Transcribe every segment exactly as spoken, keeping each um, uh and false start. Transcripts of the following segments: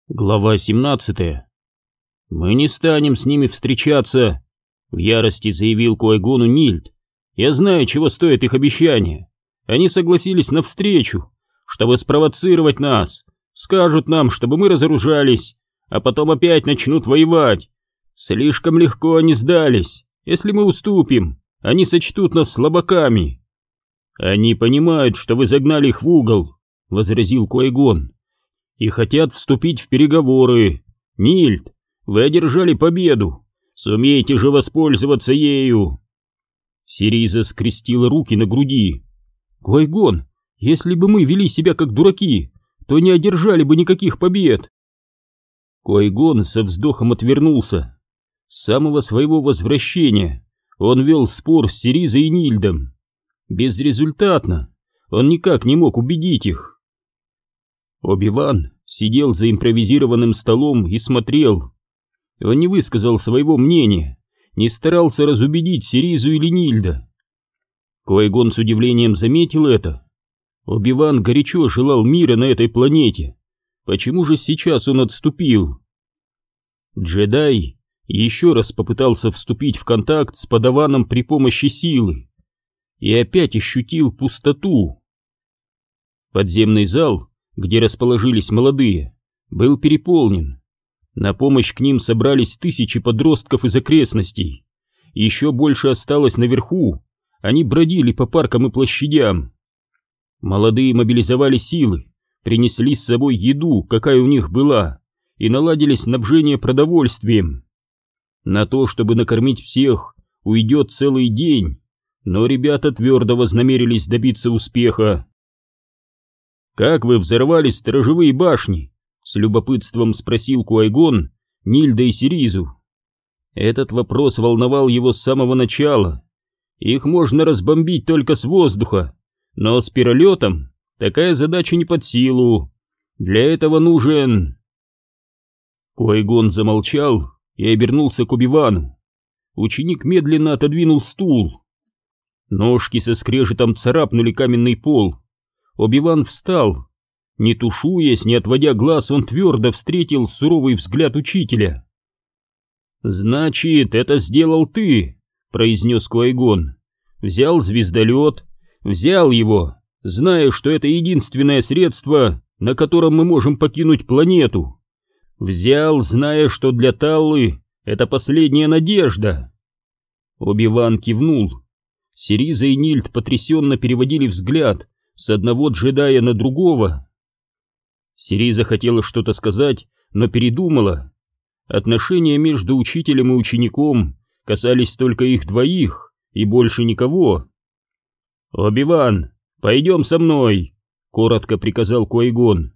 Глава семнадцатая. «Мы не станем с ними встречаться», — в ярости заявил Куайгону Нильд. «Я знаю, чего стоит их обещание. Они согласились на встречу, чтобы спровоцировать нас, скажут нам, чтобы мы разоружались, а потом опять начнут воевать. Слишком легко они сдались. Если мы уступим, они сочтут нас слабаками». «Они понимают, что вы загнали их в угол», — возразил Куайгон, «и хотят вступить в переговоры. Нильд, вы одержали победу, сумеете же воспользоваться ею». Сириза скрестила руки на груди. «Куайгон, если бы мы вели себя как дураки, то не одержали бы никаких побед». Куайгон со вздохом отвернулся. С самого своего возвращения он вел спор с Сиризой и Нильдом. Безрезультатно, он никак не мог убедить их. Оби-Ван сидел за импровизированным столом и смотрел. Он не высказал своего мнения, не старался разубедить Сиризу или Нильда. Куайгон с удивлением заметил это. Оби-Ван горячо желал мира на этой планете. Почему же сейчас он отступил? Джедай еще раз попытался вступить в контакт с Падаваном при помощи силы и опять ощутил пустоту. Подземный зал, где расположились молодые, был переполнен. На помощь к ним собрались тысячи подростков из окрестностей. Еще больше осталось наверху, они бродили по паркам и площадям. Молодые мобилизовали силы, принесли с собой еду, какая у них была, и наладили снабжение продовольствием. На то, чтобы накормить всех, уйдет целый день, но ребята твердо вознамерились добиться успеха. «Как вы взорвали сторожевые башни?» — с любопытством спросил Куайгон Нильда и Сиризу. Этот вопрос волновал его с самого начала. Их можно разбомбить только с воздуха, но с пиролетом такая задача не под силу. Для этого нужен... Куайгон замолчал и обернулся к Оби-Вану. Ученик медленно отодвинул стул. Ножки со скрежетом царапнули каменный пол. Оби-Ван встал. Не тушуясь, не отводя глаз, он твердо встретил суровый взгляд учителя. «Значит, это сделал ты», — произнес Куайгон. «Взял звездолет, взял его, зная, что это единственное средство, на котором мы можем покинуть планету. Взял, зная, что для Таллы это последняя надежда». Оби-Ван кивнул. Сириза и Нильд потрясенно переводили взгляд с одного джедая на другого. Сириза хотела что-то сказать, но передумала. Отношения между учителем и учеником касались только их двоих и больше никого. «Оби-Ван, пойдем со мной», — коротко приказал Куайгон.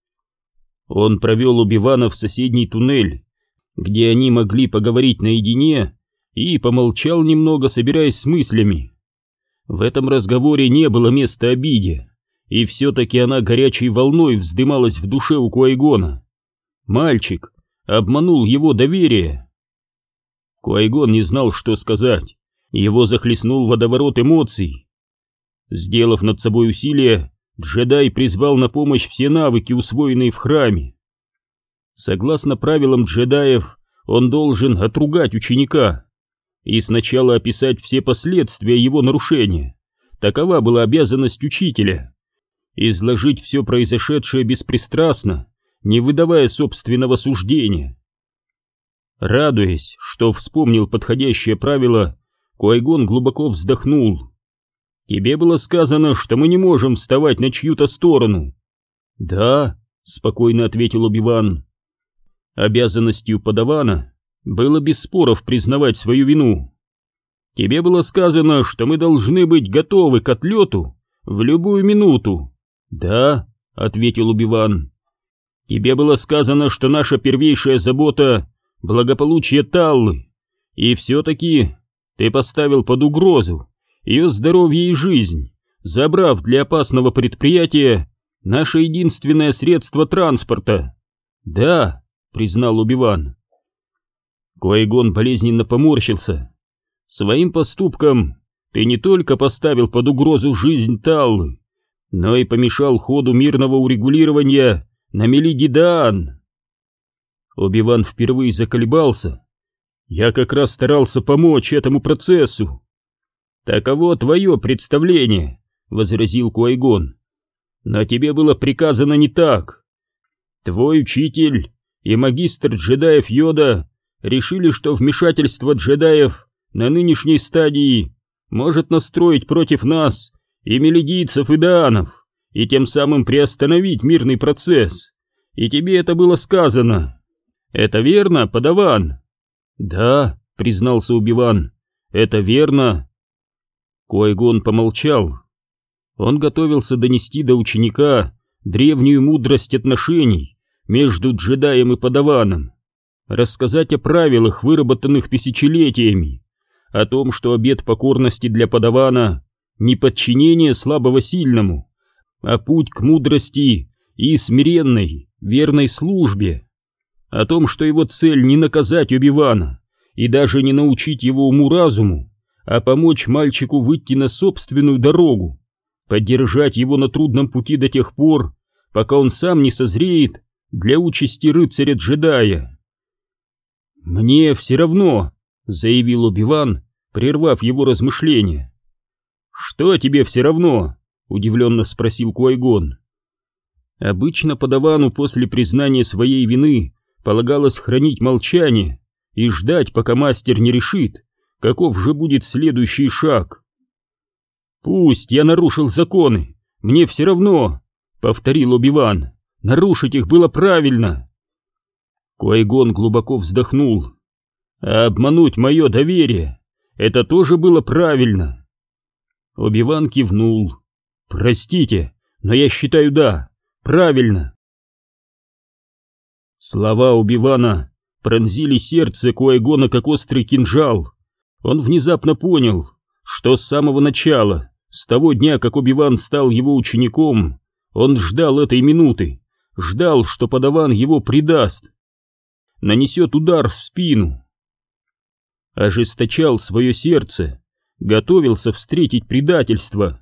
Он провел Оби-Вана в соседний туннель, где они могли поговорить наедине, и помолчал немного, собираясь с мыслями. В этом разговоре не было места обиде, и все-таки она горячей волной вздымалась в душе у Куайгона. Мальчик обманул его доверие. Куайгон не знал, что сказать, его захлестнул водоворот эмоций. Сделав над собой усилие, джедай призвал на помощь все навыки, усвоенные в храме. Согласно правилам джедаев, он должен отругать ученика и сначала описать все последствия его нарушения. Такова была обязанность учителя. Изложить все произошедшее беспристрастно, не выдавая собственного суждения. Радуясь, что вспомнил подходящее правило, Куайгон глубоко вздохнул. «Тебе было сказано, что мы не можем вставать на чью-то сторону». «Да», — спокойно ответил Оби-Ван. Обязанностью Падавана было без споров признавать свою вину. «Тебе было сказано, что мы должны быть готовы к отлету в любую минуту». «Да», — ответил Оби-Ван. «Тебе было сказано, что наша первейшая забота — благополучие Таллы, и все-таки ты поставил под угрозу ее здоровье и жизнь, забрав для опасного предприятия наше единственное средство транспорта». «Да», — признал Оби-Ван. Куайгон болезненно поморщился. «Своим поступком ты не только поставил под угрозу жизнь Таллы, но и помешал ходу мирного урегулирования на Мелидидаан». Оби-Ван впервые заколебался. «Я как раз старался помочь этому процессу». «Таково твое представление», — возразил Куай-Гон. «Но тебе было приказано не так. Твой учитель и магистр джедаев Йода решили, что вмешательство джедаев на нынешней стадии может настроить против нас и мелидийцев, и даанов, и тем самым приостановить мирный процесс. И тебе это было сказано. Это верно, подаван?» «Да», — признался Оби-Ван, — «это верно». Куай-Гон помолчал. Он готовился донести до ученика древнюю мудрость отношений между джедаем и подаваном, рассказать о правилах, выработанных тысячелетиями, о том, что обет покорности для подавана не подчинение слабого сильному, а путь к мудрости и смиренной, верной службе, о том, что его цель не наказать Оби-Вана и даже не научить его уму-разуму, а помочь мальчику выйти на собственную дорогу, поддержать его на трудном пути до тех пор, пока он сам не созреет для участи рыцаря-джедая. «Мне все равно», — заявил Оби-Ван, прервав его размышления. «Что тебе все равно?» — удивленно спросил Куай-Гон. Обычно подавану после признания своей вины полагалось хранить молчание и ждать, пока мастер не решит, каков же будет следующий шаг. «Пусть я нарушил законы, мне все равно», — повторил Оби-Ван. «Нарушить их было правильно». Куай-Гон глубоко вздохнул. «А обмануть мое доверие — это тоже было правильно». Оби-Ван кивнул. «Простите, но я считаю, да, правильно». Слова Оби-Вана пронзили сердце Куай-Гона как острый кинжал. Он внезапно понял, что с самого начала, с того дня, как Оби-Ван стал его учеником, он ждал этой минуты, ждал, что подаван его предаст, нанесет удар в спину. Ожесточал свое сердце, готовился встретить предательство,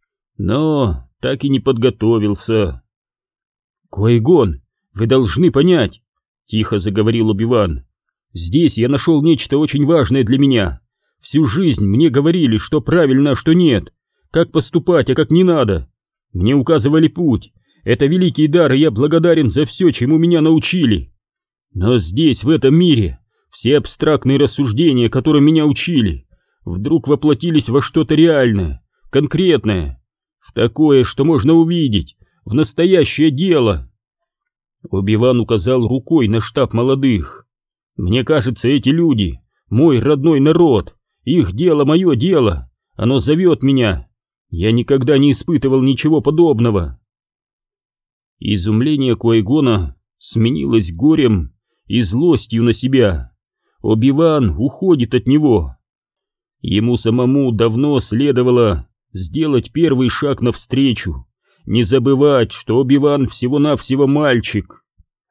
но так и не подготовился. «Куай-Гон, вы должны понять», — тихо заговорил Оби-Ван. «Здесь я нашел нечто очень важное для меня. Всю жизнь мне говорили, что правильно, а что нет, как поступать, а как не надо. Мне указывали путь. Это великий дар, и я благодарен за все, чему меня научили. Но здесь, в этом мире, все абстрактные рассуждения, которым меня учили, вдруг воплотились во что-то реальное, конкретное, в такое, что можно увидеть, в настоящее дело». Оби-Ван указал рукой на штаб молодых. «Мне кажется, эти люди — мой родной народ, их дело — мое дело, оно зовет меня. Я никогда не испытывал ничего подобного». Изумление Куай-Гона сменилось горем и злостью на себя. Оби-Ван уходит от него. Ему самому давно следовало сделать первый шаг навстречу, не забывать, что Оби-Ван всего-навсего мальчик.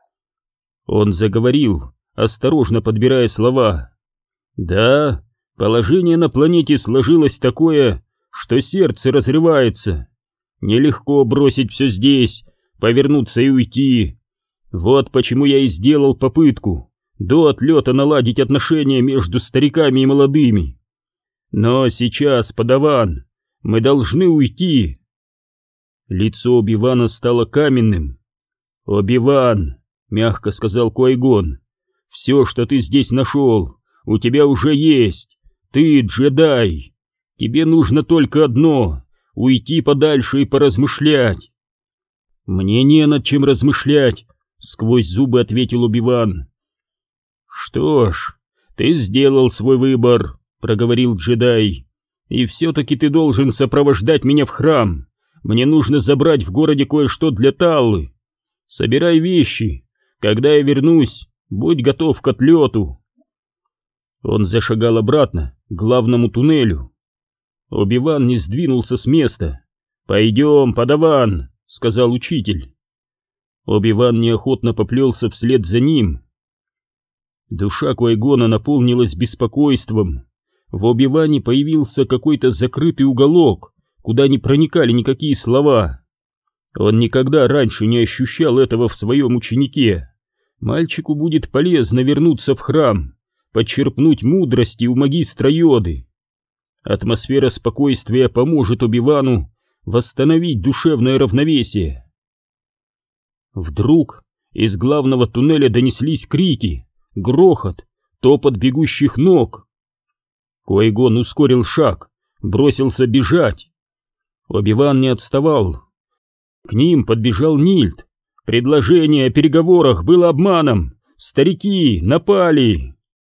Он заговорил, осторожно подбирая слова. «Да, положение на планете сложилось такое, что сердце разрывается. Нелегко бросить все здесь, повернуться и уйти. Вот почему я и сделал попытку до отлета наладить отношения между стариками и молодыми. Но сейчас, подаван, мы должны уйти». Лицо Оби-Вана стало каменным. «Оби-Ван», — мягко сказал Куай-Гон, — «все, что ты здесь нашел, у тебя уже есть. Ты джедай. Тебе нужно только одно — уйти подальше и поразмышлять». «Мне не над чем размышлять», — сквозь зубы ответил Оби-Ван. «Что ж, ты сделал свой выбор», — проговорил джедай. «И все-таки ты должен сопровождать меня в храм. Мне нужно забрать в городе кое-что для Таллы. Собирай вещи. Когда я вернусь, будь готов к отлету». Он зашагал обратно к главному туннелю. Оби-Ван не сдвинулся с места. «Пойдем, подаван», — сказал учитель. Оби-Ван неохотно поплелся вслед за ним. Душа Куай-Гона наполнилась беспокойством. В Оби-Ване появился какой-то закрытый уголок, куда не проникали никакие слова. Он никогда раньше не ощущал этого в своем ученике. мальчику будет полезно вернуться в храм, подчерпнуть мудрости у магистра Йоды. Атмосфера спокойствия поможет Оби-Вану восстановить душевное равновесие. Вдруг из главного туннеля донеслись крики, грохот, топот бегущих ног. Ки-Гон ускорил шаг, бросился бежать. Оби-Ван не отставал. К ним подбежал Нильд. Предложение о переговорах было обманом. Старики напали.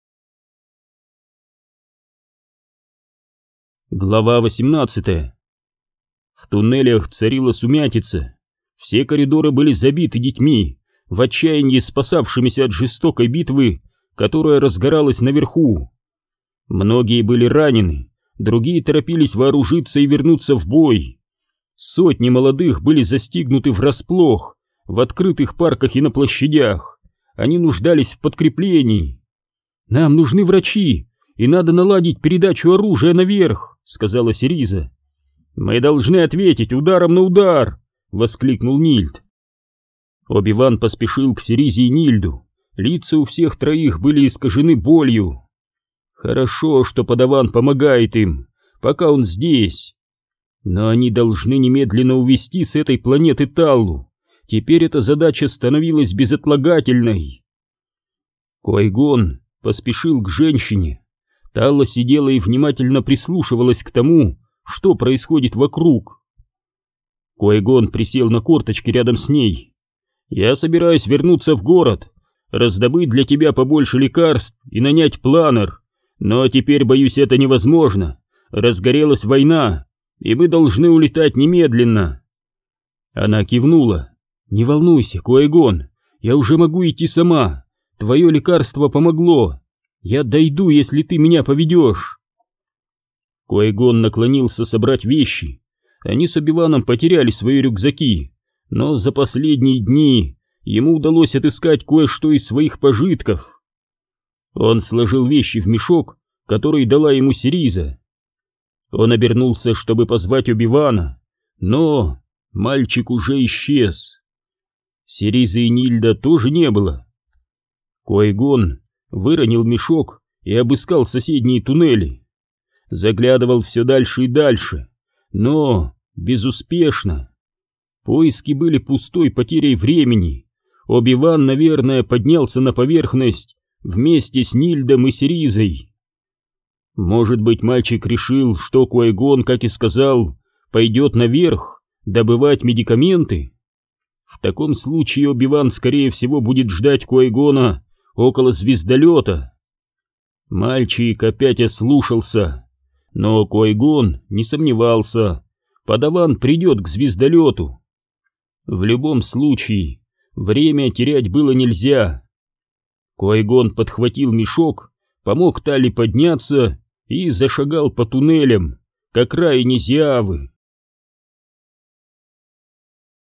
Глава восемнадцатая. В туннелях царила сумятица. Все коридоры были забиты детьми, в отчаянии спасавшимися от жестокой битвы, которая разгоралась наверху. Многие были ранены, другие торопились вооружиться и вернуться в бой. Сотни молодых были застигнуты врасплох в открытых парках и на площадях. Они нуждались в подкреплении. «Нам нужны врачи, и надо наладить передачу оружия наверх», — сказала Сириза. «Мы должны ответить ударом на удар», — воскликнул Нильд. Оби-Ван поспешил к Сиризе и Нильду. Лица у всех троих были искажены болью. Хорошо, что подаван помогает им, пока он здесь. Но они должны немедленно увезти с этой планеты Таллу. Теперь эта задача становилась безотлагательной. Ки-Гон поспешил к женщине. Талла сидела и внимательно прислушивалась к тому, что происходит вокруг. Ки-Гон присел на корточки рядом с ней. «Я собираюсь вернуться в город, раздобыть для тебя побольше лекарств и нанять планер. Но теперь, боюсь, это невозможно. Разгорелась война, и мы должны улетать немедленно». Она кивнула. «Не волнуйся, Ки-Гон, я уже могу идти сама. Твое лекарство помогло. Я дойду, если ты меня поведешь». Ки-Гон наклонился собрать вещи. Они с Оби-Ваном потеряли свои рюкзаки, но за последние дни ему удалось отыскать кое-что из своих пожитков. Он сложил вещи в мешок, который дала ему Сириза. Он обернулся, чтобы позвать Оби-Вана, но мальчик уже исчез. Сиризы и Нильда тоже не было. Ки-Гон выронил мешок и обыскал соседние туннели. Заглядывал все дальше и дальше, но безуспешно. Поиски были пустой потерей времени. Оби-Ван, наверное, поднялся на поверхность вместе с Нильдом и Сиризой. Может быть, мальчик решил, что Ки-Гон, как и сказал, пойдет наверх добывать медикаменты? В таком случае Оби-Ван, скорее всего, будет ждать Ки-Гона около звездолета. Мальчик опять ослушался, но Ки-Гон не сомневался, подаван придет к звездолету. В любом случае, время терять было нельзя. Ки-Гон подхватил мешок, помог Талли подняться и зашагал по туннелям к окраине Зиавы.